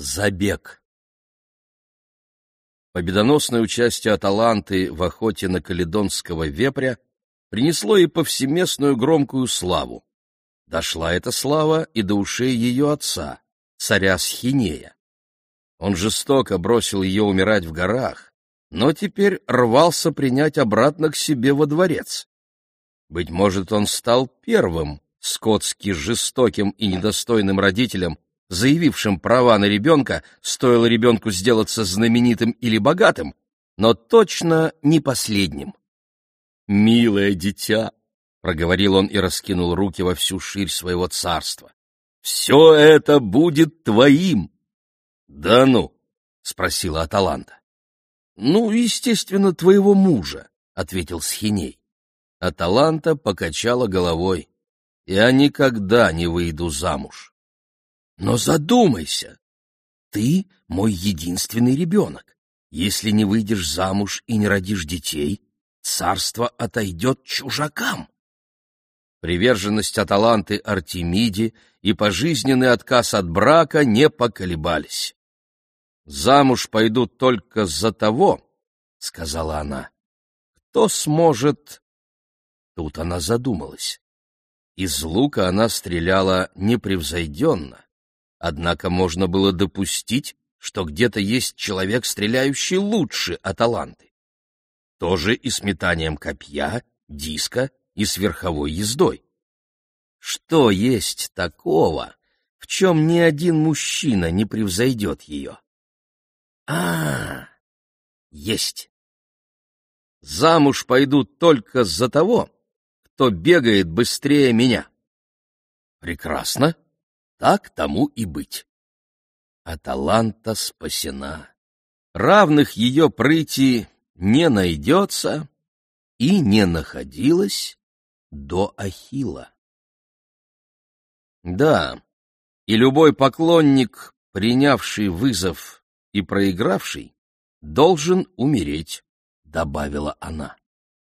Забег. Победоносное участие Аталанты в охоте на каледонского вепря принесло ей повсеместную громкую славу. Дошла эта слава и до ушей ее отца, царя Схинея. Он жестоко бросил ее умирать в горах, но теперь рвался принять обратно к себе во дворец. Быть может, он стал первым скотски жестоким и недостойным родителем, заявившим права на ребенка, стоило ребенку сделаться знаменитым или богатым, но точно не последним. «Милое дитя», — проговорил он и раскинул руки во всю ширь своего царства, — «все это будет твоим». «Да ну», — спросила Аталанта. «Ну, естественно, твоего мужа», — ответил Схиней. Аталанта покачала головой. «Я никогда не выйду замуж». «Но задумайся, ты мой единственный ребенок. Если не выйдешь замуж и не родишь детей, царство отойдет чужакам». Приверженность Аталанты Артемиде и пожизненный отказ от брака не поколебались. «Замуж пойду только за того, — сказала она, — кто сможет...» Тут она задумалась. Из лука она стреляла непревзойденно, однако можно было допустить, что где-то есть человек, стреляющий лучше Аталанты. То же и с метанием копья, диска и с верховой ездой. Что есть такого, в чем ни один мужчина не превзойдет ее? Есть. Замуж пойду только за того, кто бегает быстрее меня. Прекрасно. Так тому и быть. Аталанта спасена. Равных ее прыти не найдется и не находилось до Ахилла. Да, и любой поклонник, принявший вызов и проигравший, должен умереть, добавила она.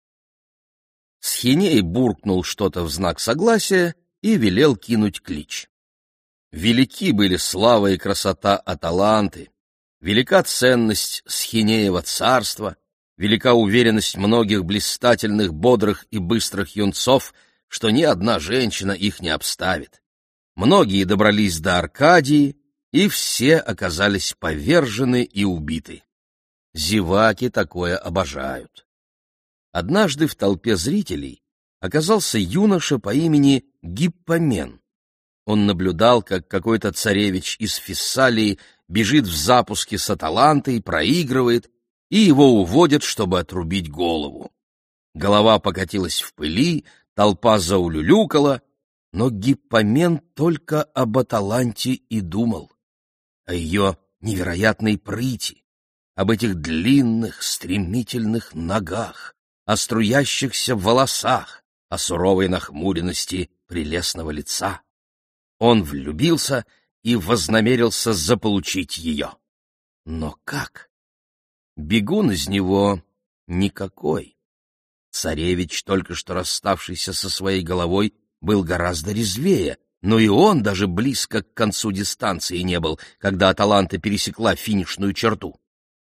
Схиней буркнул что-то в знак согласия и велел кинуть клич. Велики были слава и красота Аталанты, велика ценность Схинеева царства, велика уверенность многих блистательных, бодрых и быстрых юнцов, что ни одна женщина их не обставит. Многие добрались до Аркадии, и все оказались повержены и убиты. Зеваки такое обожают. Однажды в толпе зрителей оказался юноша по имени Гиппомен. Он наблюдал, как какой-то царевич из Фессалии бежит в запуске с Аталантой, проигрывает, и его уводят, чтобы отрубить голову. Голова покатилась в пыли, толпа заулюлюкала, но Гиппомен только об Аталанте и думал, о ее невероятной прыти, об этих длинных, стремительных ногах, о струящихся волосах, о суровой нахмуренности прелестного лица. Он влюбился и вознамерился заполучить ее. Но как? Бегун из него никакой. Царевич, только что расставшийся со своей головой, был гораздо резвее, но и он даже близко к концу дистанции не был, когда Аталанта пересекла финишную черту.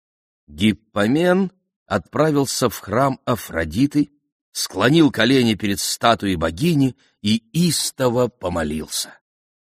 Гиппомен отправился в храм Афродиты, склонил колени перед статуей богини и истово помолился.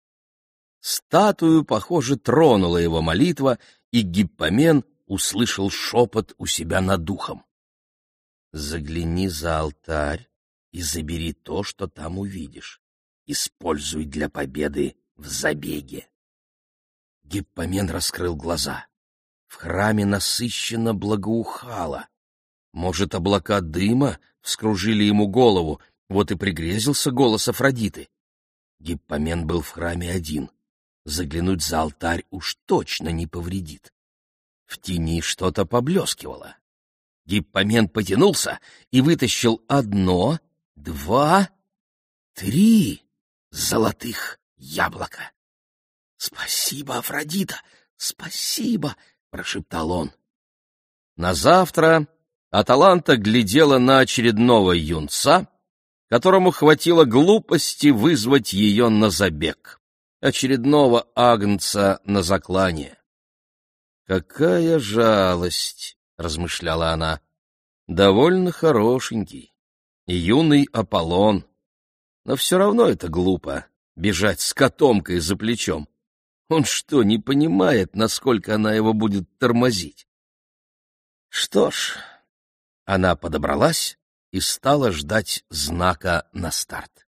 Статую, похоже, тронула его молитва, и Гиппомен услышал шепот у себя над духом. «Загляни за алтарь и забери то, что там увидишь. Используй для победы в забеге». Гиппомен раскрыл глаза. В храме насыщенно благоухало. Может, облака дыма вскружили ему голову, вот и пригрезился голос Афродиты. Гиппомен был в храме один. Заглянуть за алтарь уж точно не повредит. В тени что-то поблескивало. Гиппомен потянулся и вытащил 1, 2, 3 золотых яблока. «Спасибо, Афродита, спасибо!» — прошептал он. Назавтра Аталанта глядела на очередного юнца, которому хватило глупости вызвать ее на забег, очередного агнца на заклание. «Какая жалость!» — размышляла она. «Довольно хорошенький, юный Аполлон. Но все равно это глупо — бежать с котомкой за плечом. Он что, не понимает, насколько она его будет тормозить?» Что ж, она подобралась и стала ждать знака на старт.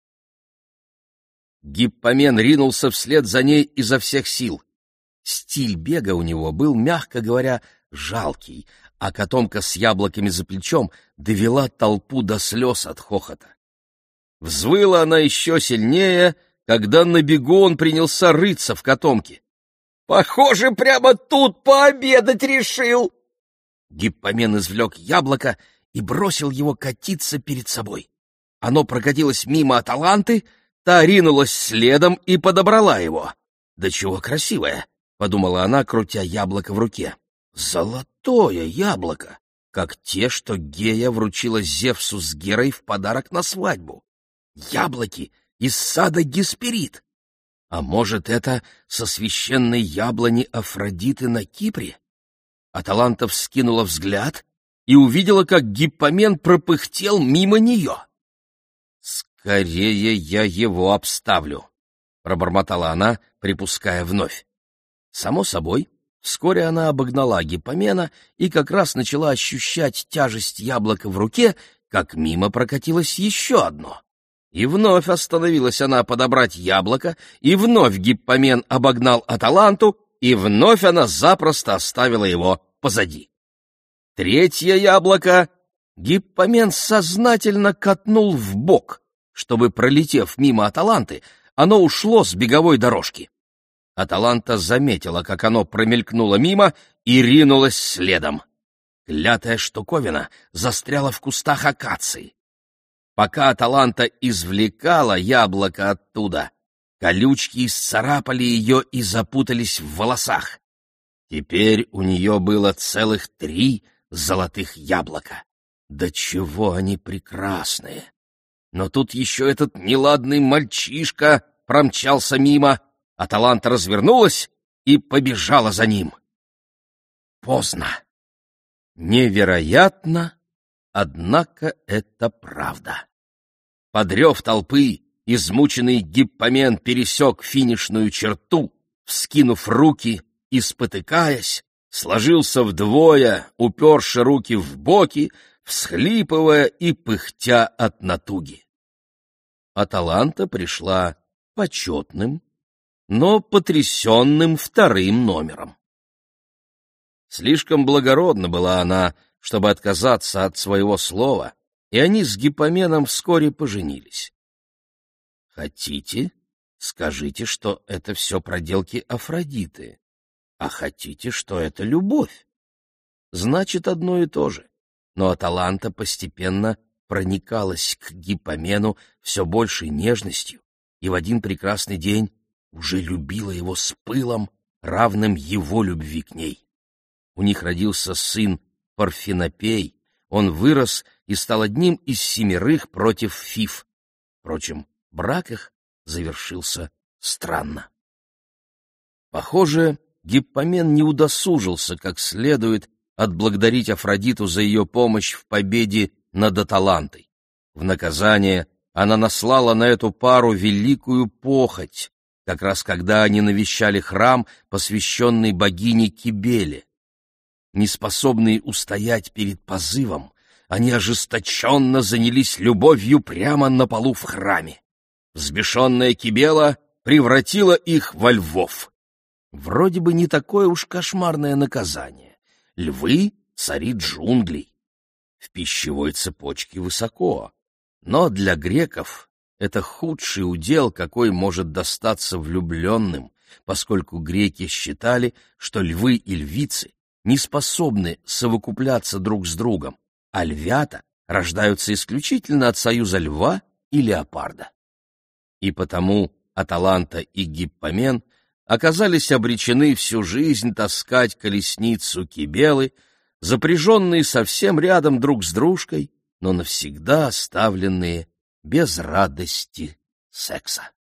Гиппомен ринулся вслед за ней изо всех сил. Стиль бега у него был, мягко говоря, жалкий, а котомка с яблоками за плечом довела толпу до слез от хохота. Взвыла она еще сильнее, когда на бегу он принялся рыться в котомке. «Похоже, прямо тут пообедать решил!» Гиппомен извлек яблоко и бросил его катиться перед собой. Оно прокатилось мимо Аталанты, та ринулась следом и подобрала его. «Да чего красивое!» — подумала она, крутя яблоко в руке. «Золотое яблоко, как те, что Гея вручила Зевсу с Герой в подарок на свадьбу. Яблоки из сада Гесперид. А может, это со священной яблони Афродиты на Кипре?» Аталанта вскинула взгляд и увидела, как Гиппомен пропыхтел мимо нее. «Скорее я его обставлю», — пробормотала она, припуская вновь. Само собой, вскоре она обогнала Гиппомена и как раз начала ощущать тяжесть яблока в руке, как мимо прокатилось еще одно. И вновь остановилась она подобрать яблоко, и вновь Гиппомен обогнал Аталанту, и вновь она запросто оставила его позади. Третье яблоко Гиппомен сознательно катнул вбок, чтобы, пролетев мимо Аталанты, оно ушло с беговой дорожки. Аталанта заметила, как оно промелькнуло мимо, и ринулась следом. Клятая штуковина застряла в кустах акации. Пока Аталанта извлекала яблоко оттуда, колючки исцарапали ее и запутались в волосах. Теперь у нее было целых 3 золотых яблока. Да чего они прекрасные! Но тут еще этот неладный мальчишка промчался мимо, Аталанта развернулась и побежала за ним. Поздно. Невероятно, однако это правда. Под рев толпы измученный Гиппомен пересек финишную черту, вскинув руки и спотыкаясь, сложился вдвое, уперши руки в боки, всхлипывая и пыхтя от натуги. Аталанта пришла почетным, но потрясенным 2-м номером. Слишком благородна была она, чтобы отказаться от своего слова, и они с Гиппоменом вскоре поженились. Хотите, скажите, что это все проделки Афродиты, а хотите, что это любовь. Значит, одно и то же. Но Аталанта постепенно проникалась к Гиппомену все большей нежностью, и в один прекрасный день уже любила его с пылом, равным его любви к ней. У них родился сын Парфенопей, он вырос и стал одним из 7 против Фиф. Впрочем, брак их завершился странно. Похоже, Гиппомен не удосужился как следует отблагодарить Афродиту за ее помощь в победе над Аталантой. В наказание она наслала на эту пару великую похоть, как раз когда они навещали храм, посвященный богине Кибеле. Неспособные устоять перед позывом, они ожесточенно занялись любовью прямо на полу в храме. Взбешенная Кибела превратила их во львов. Вроде бы не такое уж кошмарное наказание. Львы — цари джунглей. В пищевой цепочке высоко. Но для греков это худший удел, какой может достаться влюбленным, поскольку греки считали, что львы и львицы не способны совокупляться друг с другом, а львята рождаются исключительно от союза льва и леопарда. И потому Аталанта и Гиппомен оказались обречены всю жизнь таскать колесницу Кибелы, запряженные совсем рядом друг с дружкой, но навсегда оставленные без радости секса.